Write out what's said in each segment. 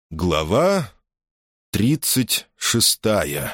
Глава 36.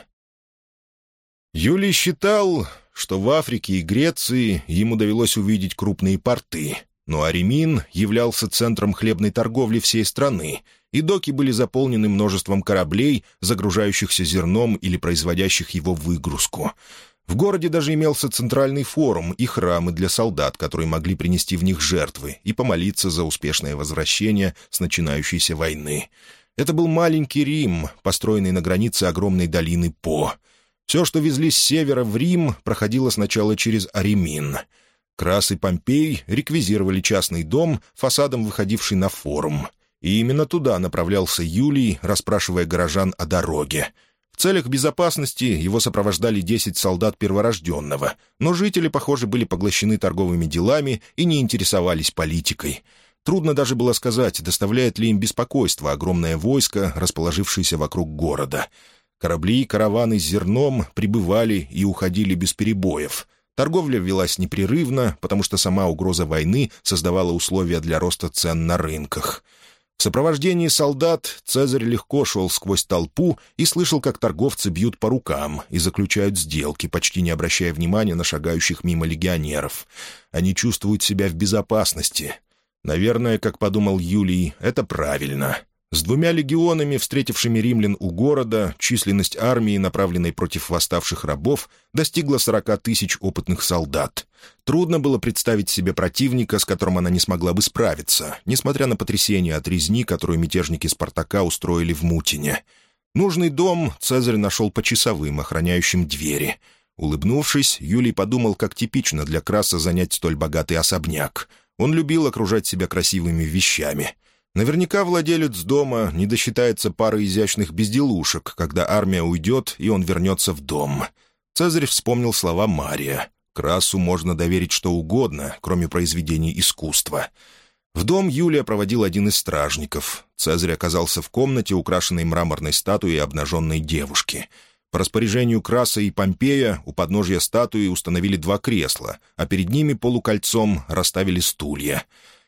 Юлий считал, что в Африке и Греции ему довелось увидеть крупные порты, но Аремин являлся центром хлебной торговли всей страны, и доки были заполнены множеством кораблей, загружающихся зерном или производящих его выгрузку. В городе даже имелся центральный форум и храмы для солдат, которые могли принести в них жертвы и помолиться за успешное возвращение с начинающейся войны. Это был маленький Рим, построенный на границе огромной долины По. Все, что везли с севера в Рим, проходило сначала через Аремин. Крас и Помпей реквизировали частный дом, фасадом выходивший на форум. И именно туда направлялся Юлий, расспрашивая горожан о дороге. В целях безопасности его сопровождали 10 солдат перворожденного, но жители, похоже, были поглощены торговыми делами и не интересовались политикой. Трудно даже было сказать, доставляет ли им беспокойство огромное войско, расположившееся вокруг города. Корабли и караваны с зерном прибывали и уходили без перебоев. Торговля велась непрерывно, потому что сама угроза войны создавала условия для роста цен на рынках. В сопровождении солдат Цезарь легко шел сквозь толпу и слышал, как торговцы бьют по рукам и заключают сделки, почти не обращая внимания на шагающих мимо легионеров. Они чувствуют себя в безопасности. Наверное, как подумал Юлий, это правильно. С 2 легионами, встретившими римлян у города, численность армии, направленной против восставших рабов, достигла 40 тысяч опытных солдат. Трудно было представить себе противника, с которым она не смогла бы справиться, несмотря на потрясение от резни, которую мятежники Спартака устроили в Мутине. Нужный дом Цезарь нашел по часовым, охраняющим двери. Улыбнувшись, Юлий подумал, как типично для Краса занять столь богатый особняк. Он любил окружать себя красивыми вещами. Наверняка владелец дома не досчитается пары изящных безделушек, когда армия уйдет, и он вернется в дом. Цезарь вспомнил слова Мария. Красу можно доверить что угодно, кроме произведений искусства. В дом Юлия проводил один из стражников. Цезарь оказался в комнате, украшенной мраморной статуей обнаженной девушки. По распоряжению Краса и Помпея у подножья статуи установили 2 кресла, а перед ними полукольцом расставили стулья.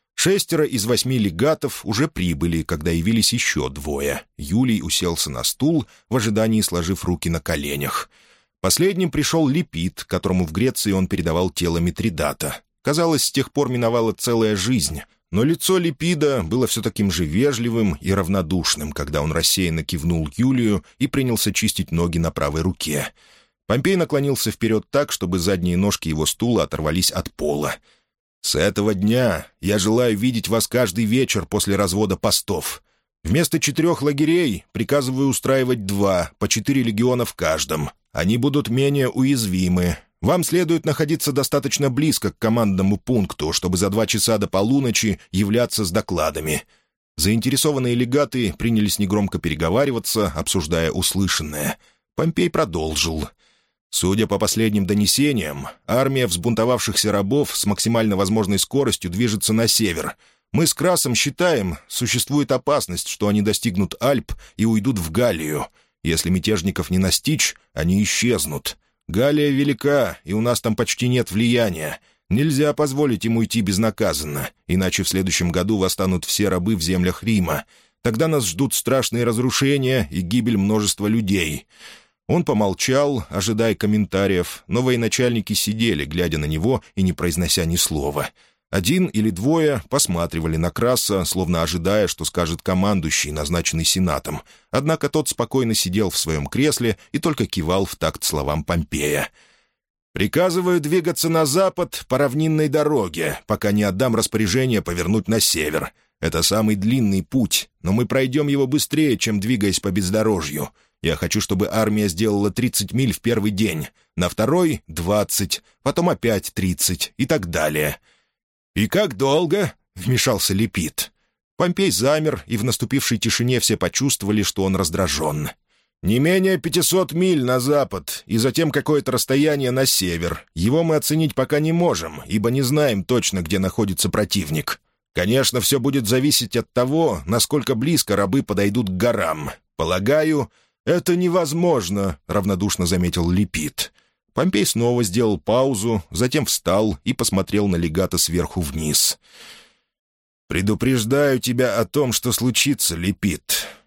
6 из 8 легатов уже прибыли, когда явились еще 2. Юлий уселся на стул, в ожидании сложив руки на коленях. Последним пришел Липид, которому в Греции он передавал тело Митридата. Казалось, с тех пор миновала целая жизнь, но лицо Липида было все таким же вежливым и равнодушным, когда он рассеянно кивнул Юлию и принялся чистить ноги на правой руке. Помпей наклонился вперед так, чтобы задние ножки его стула оторвались от пола. «С этого дня я желаю видеть вас каждый вечер после развода постов. Вместо 4 лагерей приказываю устраивать 2, по 4 легиона в каждом. Они будут менее уязвимы. Вам следует находиться достаточно близко к командному пункту, чтобы за 2 часа до полуночи являться с докладами». Заинтересованные легаты принялись негромко переговариваться, обсуждая услышанное. Помпей продолжил. «Судя по последним донесениям, армия взбунтовавшихся рабов с максимально возможной скоростью движется на север. Мы с Красом считаем, существует опасность, что они достигнут Альп и уйдут в Галлию. Если мятежников не настичь, они исчезнут. Галлия велика, и у нас там почти нет влияния. Нельзя позволить им уйти безнаказанно, иначе в следующем году восстанут все рабы в землях Рима. Тогда нас ждут страшные разрушения и гибель множества людей». Он помолчал, ожидая комментариев, но военачальники сидели, глядя на него и не произнося ни слова. 1 или 2 посматривали на Краса, словно ожидая, что скажет командующий, назначенный Сенатом. Однако тот спокойно сидел в своем кресле и только кивал в такт словам Помпея. «Приказываю двигаться на запад по равнинной дороге, пока не отдам распоряжение повернуть на север. Это самый длинный путь, но мы пройдем его быстрее, чем двигаясь по бездорожью. Я хочу, чтобы армия сделала 30 миль в первый день, на второй — 20, потом опять 30 и так далее». «И как долго?» — вмешался Липид. Помпей замер, и в наступившей тишине все почувствовали, что он раздражен. «Не менее 500 миль на запад, и затем какое-то расстояние на север. Его мы оценить пока не можем, ибо не знаем точно, где находится противник. Конечно, все будет зависеть от того, насколько близко рабы подойдут к горам. Полагаю, это невозможно», — равнодушно заметил Липид. Помпей снова сделал паузу, затем встал и посмотрел на легата сверху вниз. «Предупреждаю тебя о том, что случится, Липид.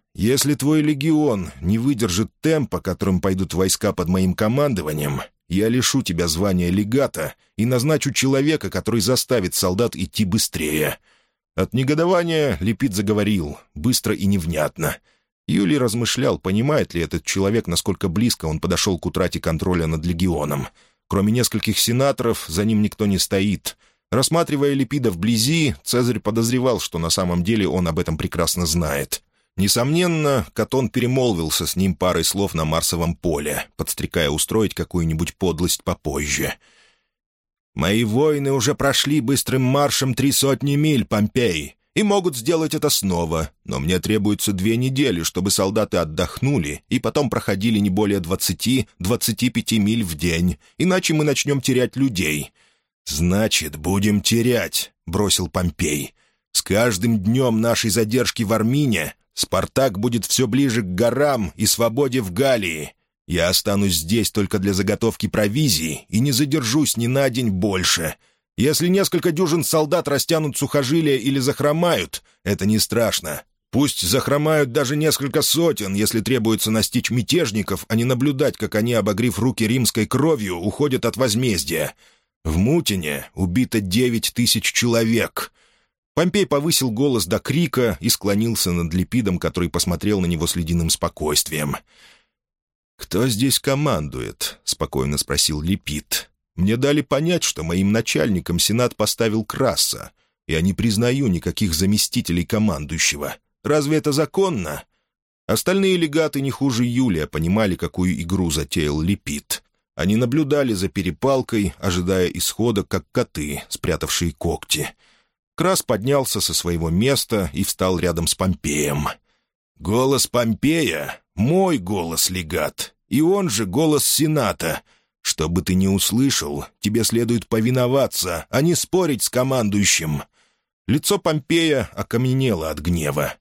если твой легион не выдержит темпа, которым пойдут войска под моим командованием, я лишу тебя звания легата и назначу человека, который заставит солдат идти быстрее». От негодования Лепит заговорил, быстро и невнятно. Юлий размышлял, понимает ли этот человек, насколько близко он подошел к утрате контроля над легионом. Кроме нескольких сенаторов, за ним никто не стоит. Рассматривая Лепида вблизи, Цезарь подозревал, что на самом деле он об этом прекрасно знает. Несомненно, Катон перемолвился с ним парой слов на Марсовом поле, подстрекая устроить какую-нибудь подлость попозже. «Мои воины уже прошли быстрым маршем 300 миль, Помпей, и могут сделать это снова, но мне требуется 2 недели, чтобы солдаты отдохнули и потом проходили не более 20-25 миль в день, иначе мы начнем терять людей». «Значит, будем терять», — бросил Помпей. «С каждым днем нашей задержки в Армине Спартак будет все ближе к горам и свободе в Галлии. Я останусь здесь только для заготовки провизии и не задержусь ни на день больше. Если несколько дюжин солдат растянут сухожилия или захромают, это не страшно. Пусть захромают даже несколько сотен, если требуется настичь мятежников, а не наблюдать, как они, обогрев руки римской кровью, уходят от возмездия. В Мутине убито 9000 человек». Помпей повысил голос до крика и склонился над Лепидом, который посмотрел на него с ледяным спокойствием. «Кто здесь командует?» — спокойно спросил Лепид. «Мне дали понять, что моим начальником Сенат поставил Краса. Я не признаю никаких заместителей командующего. Разве это законно?» Остальные легаты не хуже Юлия понимали, какую игру затеял Лепид. Они наблюдали за перепалкой, ожидая исхода, как коты, спрятавшие когти. Крас поднялся со своего места и встал рядом с Помпеем. «Голос Помпея — мой голос, легат, и он же голос Сената. Что бы ты ни услышал, тебе следует повиноваться, а не спорить с командующим». Лицо Помпея окаменело от гнева.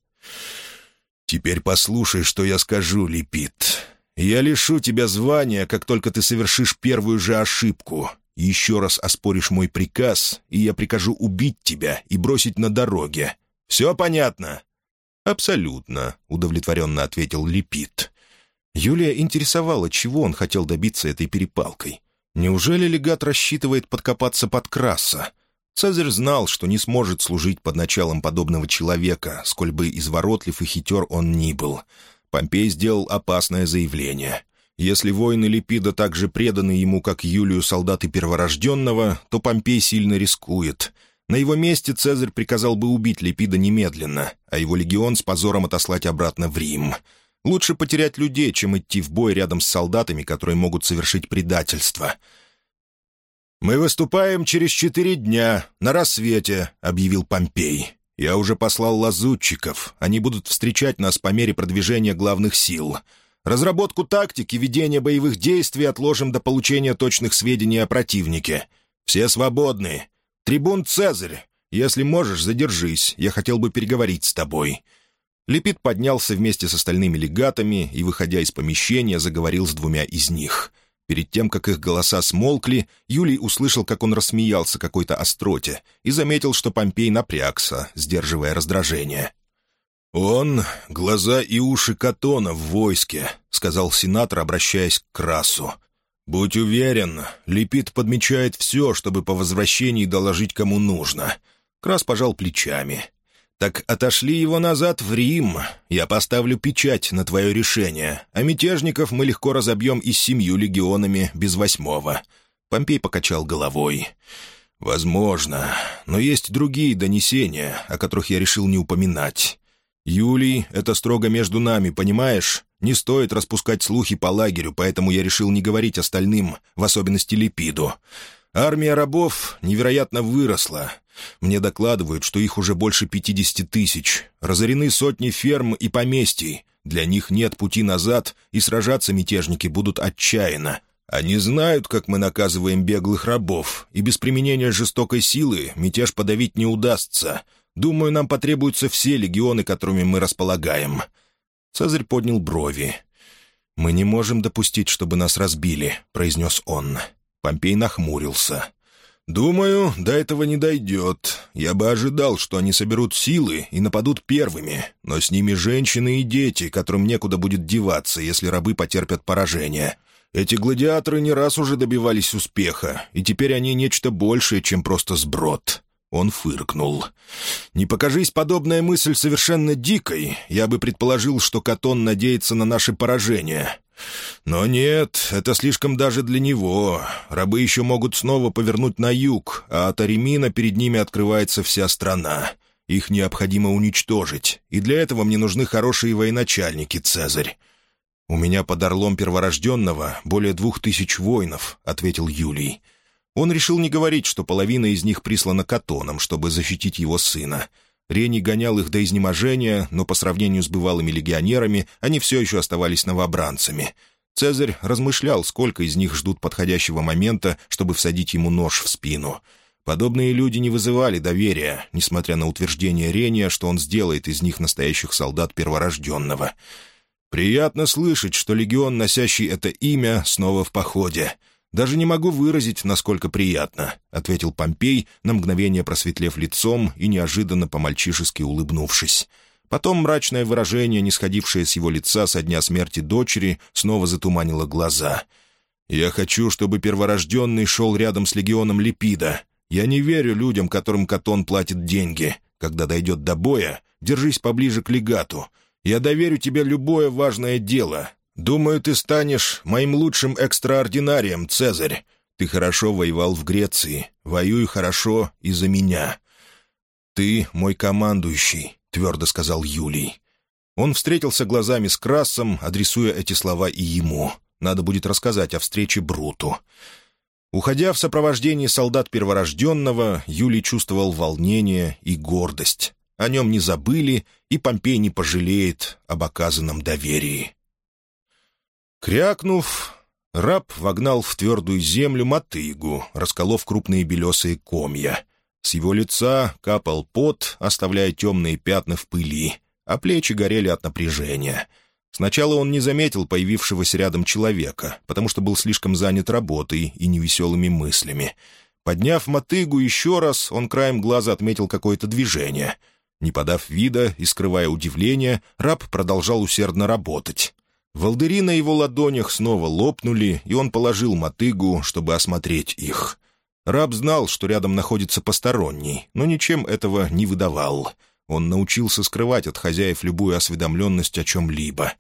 «Теперь послушай, что я скажу, Лепид. Я лишу тебя звания, как только ты совершишь первую же ошибку. Еще раз оспоришь мой приказ, и я прикажу убить тебя и бросить на дороге. Все понятно?» «Абсолютно», — удовлетворенно ответил Лепид. Юлия интересовала, чего он хотел добиться этой перепалкой. Неужели легат рассчитывает подкопаться под Краса? Цезарь знал, что не сможет служить под началом подобного человека, сколь бы изворотлив и хитер он ни был. Помпей сделал опасное заявление. Если воины Лепида так же преданы ему, как Юлию солдаты перворожденного, то Помпей сильно рискует. На его месте Цезарь приказал бы убить Лепида немедленно, а его легион с позором отослать обратно в Рим. Лучше потерять людей, чем идти в бой рядом с солдатами, которые могут совершить предательство. «Мы выступаем через 4 дня, на рассвете», — объявил Помпей. «Я уже послал лазутчиков. Они будут встречать нас по мере продвижения главных сил. Разработку тактики ведения боевых действий отложим до получения точных сведений о противнике. Все свободны. Трибун Цезарь, если можешь, задержись. Я хотел бы переговорить с тобой». Лепид поднялся вместе с остальными легатами и, выходя из помещения, заговорил с 2 из них. Перед тем, как их голоса смолкли, Юлий услышал, как он рассмеялся какой-то остроте, и заметил, что Помпей напрягся, сдерживая раздражение. «Он — глаза и уши Катона в войске», — сказал сенатор, обращаясь к Красу. «Будь уверен, Лепид подмечает все, чтобы по возвращении доложить кому нужно». Крас пожал плечами. «Так отошли его назад в Рим. Я поставлю печать на твое решение, а мятежников мы легко разобьем и с 7 легионами без 8-го». Помпей покачал головой. «Возможно, но есть другие донесения, о которых я решил не упоминать. Юлий, это строго между нами, понимаешь? Не стоит распускать слухи по лагерю, поэтому я решил не говорить остальным, в особенности Лепиду. Армия рабов невероятно выросла. Мне докладывают, что их уже больше 50 000. Разорены сотни ферм и поместий. Для них нет пути назад, и сражаться мятежники будут отчаянно. Они знают, как мы наказываем беглых рабов, и без применения жестокой силы мятеж подавить не удастся. Думаю, нам потребуются все легионы, которыми мы располагаем». Цезарь поднял брови. «Мы не можем допустить, чтобы нас разбили», — произнес он. Помпей нахмурился. «Думаю, до этого не дойдет. Я бы ожидал, что они соберут силы и нападут первыми, но с ними женщины и дети, которым некуда будет деваться, если рабы потерпят поражение. Эти гладиаторы не раз уже добивались успеха, и теперь они нечто большее, чем просто сброд». Он фыркнул. «Не покажись подобная мысль совершенно дикой, я бы предположил, что Катон надеется на наше поражение. Но нет, это слишком даже для него. Рабы еще могут снова повернуть на юг, а от Аремина перед ними открывается вся страна. Их необходимо уничтожить, и для этого мне нужны хорошие военачальники, Цезарь». «У меня под Орлом Перворожденного более 2000 воинов», — ответил Юлий. Он решил не говорить, что половина из них прислана Катоном, чтобы защитить его сына. Рений гонял их до изнеможения, но по сравнению с бывалыми легионерами они все еще оставались новобранцами. Цезарь размышлял, сколько из них ждут подходящего момента, чтобы всадить ему нож в спину. Подобные люди не вызывали доверия, несмотря на утверждение Рения, что он сделает из них настоящих солдат Перворожденного. «Приятно слышать, что легион, носящий это имя, снова в походе. Даже не могу выразить, насколько приятно», — ответил Помпей, на мгновение просветлев лицом и неожиданно по-мальчишески улыбнувшись. Потом мрачное выражение, не сходившее с его лица со дня смерти дочери, снова затуманило глаза. «Я хочу, чтобы Перворожденный шел рядом с легионом Липида. Я не верю людям, которым Катон платит деньги. Когда дойдет до боя, держись поближе к легату. Я доверю тебе любое важное дело. Думаю, ты станешь моим лучшим экстраординарием, Цезарь. Ты хорошо воевал в Греции. Воюй хорошо и за меня». «Ты мой командующий», — твердо сказал Юлий. Он встретился глазами с Крассом, адресуя эти слова и ему. Надо будет рассказать о встрече Бруту. Уходя в сопровождении солдат Перворожденного, Юлий чувствовал волнение и гордость. О нем не забыли, и Помпей не пожалеет об оказанном доверии. Крякнув, раб вогнал в твердую землю мотыгу, расколов крупные белесые комья. С его лица капал пот, оставляя темные пятна в пыли, а плечи горели от напряжения. Сначала он не заметил появившегося рядом человека, потому что был слишком занят работой и невеселыми мыслями. Подняв мотыгу еще раз, он краем глаза отметил какое-то движение. Не подав вида и скрывая удивление, раб продолжал усердно работать. Волдыри на его ладонях снова лопнули, и он положил мотыгу, чтобы осмотреть их. Раб знал, что рядом находится посторонний, но ничем этого не выдавал. Он научился скрывать от хозяев любую осведомленность о чем-либо.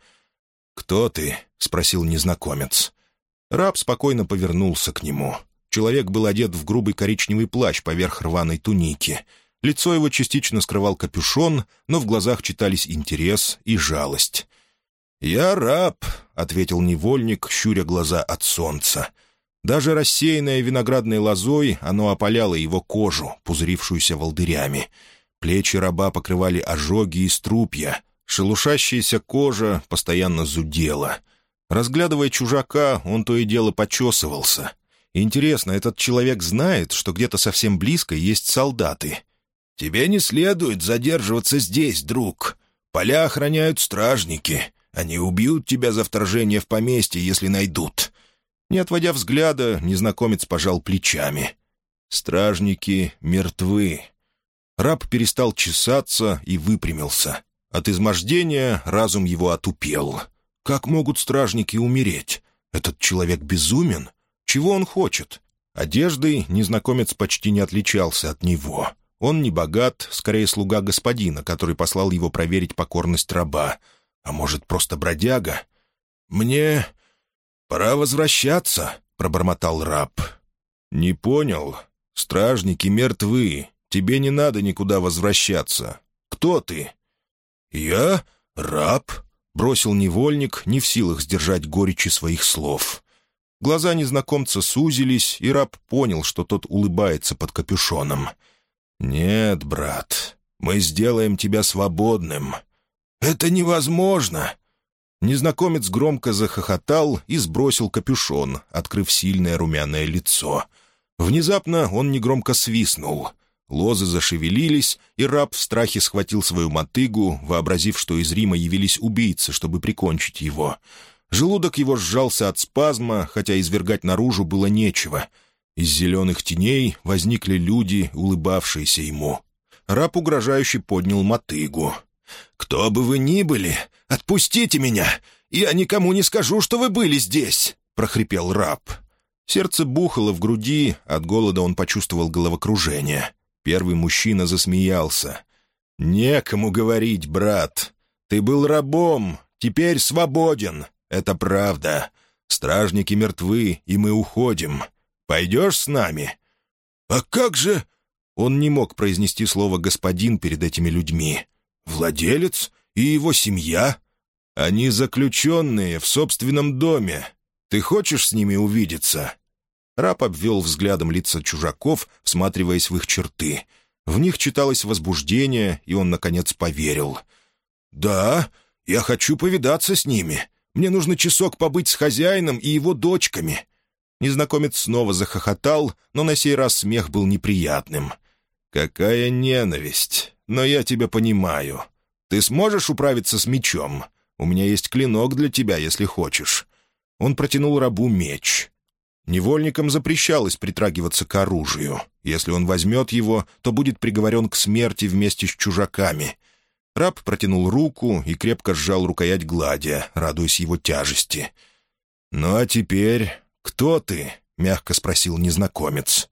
«Кто ты?» — спросил незнакомец. Раб спокойно повернулся к нему. Человек был одет в грубый коричневый плащ поверх рваной туники. Лицо его частично скрывал капюшон, но в глазах читались интерес и жалость. «Я раб», — ответил невольник, щуря глаза от солнца. Даже рассеянное виноградной лозой оно опаляло его кожу, пузырившуюся волдырями. Плечи раба покрывали ожоги и струпья. Шелушащаяся кожа постоянно зудела. Разглядывая чужака, он то и дело почесывался. Интересно, этот человек знает, что где-то совсем близко есть солдаты? «Тебе не следует задерживаться здесь, друг. Поля охраняют стражники. Они убьют тебя за вторжение в поместье, если найдут». Не отводя взгляда, незнакомец пожал плечами. «Стражники мертвы». Раб перестал чесаться и выпрямился. От измождения разум его отупел. Как могут стражники умереть? Этот человек безумен? Чего он хочет? Одеждой незнакомец почти не отличался от него. Он не богат, скорее слуга господина, который послал его проверить покорность раба. А может, просто бродяга? «Мне пора возвращаться», — пробормотал раб. «Не понял. Стражники мертвы. Тебе не надо никуда возвращаться. Кто ты?» «Я раб», — бросил невольник, не в силах сдержать горечи своих слов. Глаза незнакомца сузились, и раб понял, что тот улыбается под капюшоном. «Нет, брат, мы сделаем тебя свободным». «Это невозможно!» Незнакомец громко захохотал и сбросил капюшон, открыв сильное румяное лицо. Внезапно он негромко свистнул. Лозы зашевелились, и раб в страхе схватил свою мотыгу, вообразив, что из Рима явились убийцы, чтобы прикончить его. Желудок его сжался от спазма, хотя извергать наружу было нечего. Из зеленых теней возникли люди, улыбавшиеся ему. Раб угрожающе поднял мотыгу. «Кто бы вы ни были, отпустите меня! Я никому не скажу, что вы были здесь!» — прохрипел раб. Сердце бухало в груди, от голода он почувствовал головокружение. Первый мужчина засмеялся. «Некому говорить, брат. Ты был рабом, теперь свободен. Это правда. Стражники мертвы, и мы уходим. Пойдешь с нами?» «А как же...» Он не мог произнести слово «господин» перед этими людьми. «Владелец и его семья? Они заключенные в собственном доме. Ты хочешь с ними увидеться?» Раб обвел взглядом лица чужаков, всматриваясь в их черты. В них читалось возбуждение, и он, наконец, поверил. «Да, я хочу повидаться с ними. Мне нужно часок побыть с хозяином и его дочками». Незнакомец снова захохотал, но на сей раз смех был неприятным. «Какая ненависть! Но я тебя понимаю. Ты сможешь управиться с мечом? У меня есть клинок для тебя, если хочешь». Он протянул рабу меч. Невольникам запрещалось притрагиваться к оружию. Если он возьмет его, то будет приговорен к смерти вместе с чужаками. Раб протянул руку и крепко сжал рукоять гладия, радуясь его тяжести. «Ну а теперь кто ты?» — мягко спросил незнакомец.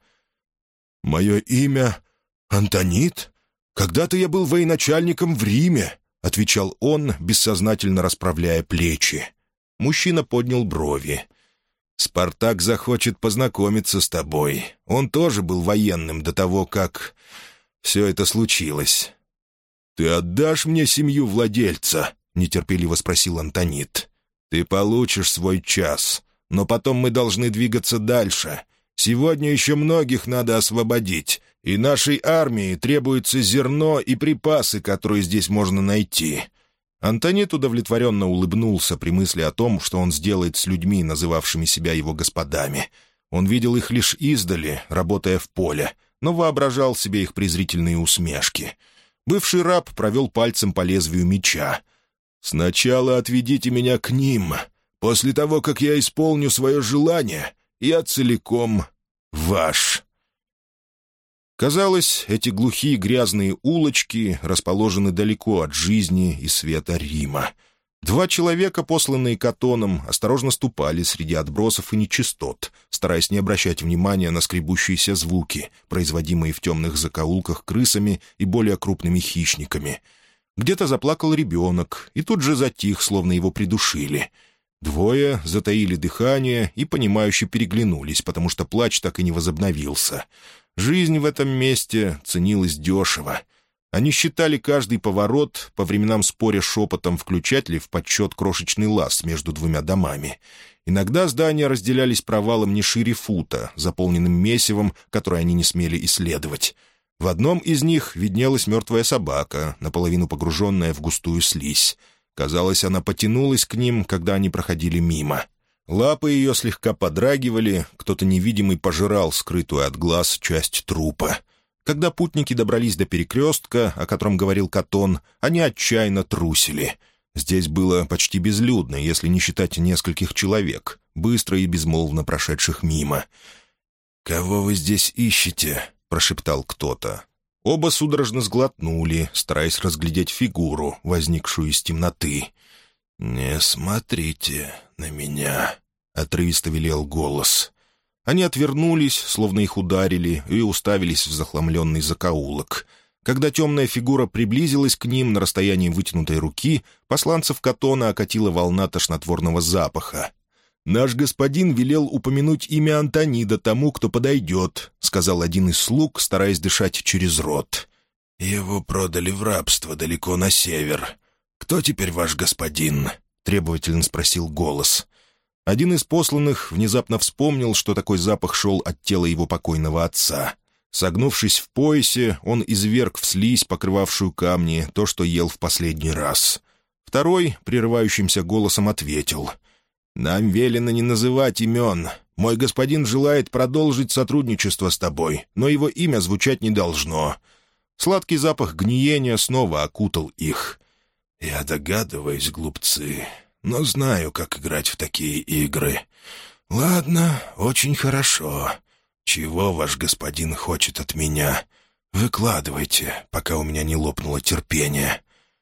«Мое имя Антонит. Когда-то я был военачальником в Риме», — отвечал он, бессознательно расправляя плечи. Мужчина поднял брови. «Спартак захочет познакомиться с тобой. Он тоже был военным до того, как все это случилось». «Ты отдашь мне семью владельца?» — нетерпеливо спросил Антонит. «Ты получишь свой час, но потом мы должны двигаться дальше. Сегодня еще многих надо освободить, и нашей армии требуется зерно и припасы, которые здесь можно найти». Антонит удовлетворенно улыбнулся при мысли о том, что он сделает с людьми, называвшими себя его господами. Он видел их лишь издали, работая в поле, но воображал себе их презрительные усмешки. Бывший раб провел пальцем по лезвию меча. «Сначала отведите меня к ним. После того, как я исполню свое желание, я целиком ваш». Казалось, эти глухие грязные улочки расположены далеко от жизни и света Рима. Два человека, посланные Катоном, осторожно ступали среди отбросов и нечистот, стараясь не обращать внимания на скребущиеся звуки, производимые в темных закоулках крысами и более крупными хищниками. Где-то заплакал ребенок, и тут же затих, словно его придушили. Двое затаили дыхание и, понимающе переглянулись, потому что плач так и не возобновился. Жизнь в этом месте ценилась дешево. Они считали каждый поворот, по временам споря шепотом, включать ли в подсчет крошечный лаз между двумя домами. Иногда здания разделялись провалом не шире фута, заполненным месивом, которое они не смели исследовать. В одном из них виднелась мертвая собака, наполовину погруженная в густую слизь. Казалось, она потянулась к ним, когда они проходили мимо. Лапы ее слегка подрагивали, кто-то невидимый пожирал скрытую от глаз часть трупа. Когда путники добрались до перекрестка, о котором говорил Катон, они отчаянно трусили. Здесь было почти безлюдно, если не считать нескольких человек, быстро и безмолвно прошедших мимо. «Кого вы здесь ищете?» — прошептал кто-то. Оба судорожно сглотнули, стараясь разглядеть фигуру, возникшую из темноты. «Не смотрите на меня», — отрывисто велел голос. Они отвернулись, словно их ударили, и уставились в захламленный закоулок. Когда темная фигура приблизилась к ним на расстоянии вытянутой руки, посланцев Катона окатила волна тошнотворного запаха. «Наш господин велел упомянуть имя Антонида тому, кто подойдет», — сказал один из слуг, стараясь дышать через рот. «Его продали в рабство далеко на север. Кто теперь ваш господин?» — требовательно спросил голос. Один из посланных внезапно вспомнил, что такой запах шел от тела его покойного отца. Согнувшись в поясе, он изверг в слизь, покрывавшую камни, то, что ел в последний раз. Второй, прерывающимся голосом, ответил: «Нам велено не называть имен. Мой господин желает продолжить сотрудничество с тобой, но его имя звучать не должно». Сладкий запах гниения снова окутал их. «Я догадываюсь, глупцы, но знаю, как играть в такие игры. Ладно, очень хорошо. «Чего ваш господин хочет от меня? Выкладывайте, пока у меня не лопнуло терпение».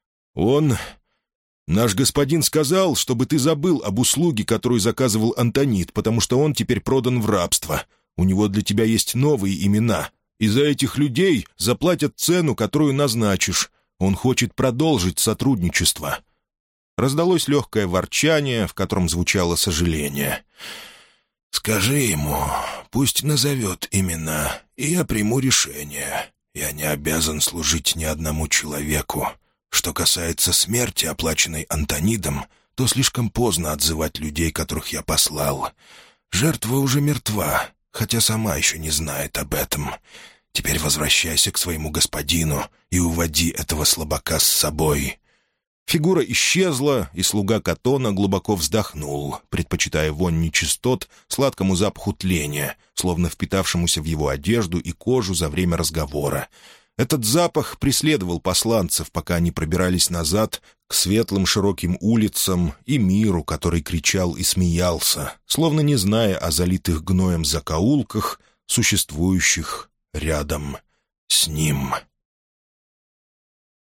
«Наш господин сказал, чтобы ты забыл об услуге, которую заказывал Антонит, потому что он теперь продан в рабство. У него для тебя есть новые имена, и за этих людей заплатят цену, которую назначишь. Он хочет продолжить сотрудничество». Раздалось легкое ворчание, в котором звучало сожаление. «Скажи ему, пусть назовет имена, и я приму решение. Я не обязан служить ни одному человеку. Что касается смерти, оплаченной Антонидом, то слишком поздно отзывать людей, которых я послал. Жертва уже мертва, хотя сама еще не знает об этом. Теперь возвращайся к своему господину и уводи этого слабака с собой». Фигура исчезла, и слуга Катона глубоко вздохнул, предпочитая вонь нечистот сладкому запаху тления, словно впитавшемуся в его одежду и кожу за время разговора. Этот запах преследовал посланцев, пока они пробирались назад к светлым широким улицам и миру, который кричал и смеялся, словно не зная о залитых гноем закоулках, существующих рядом с ним.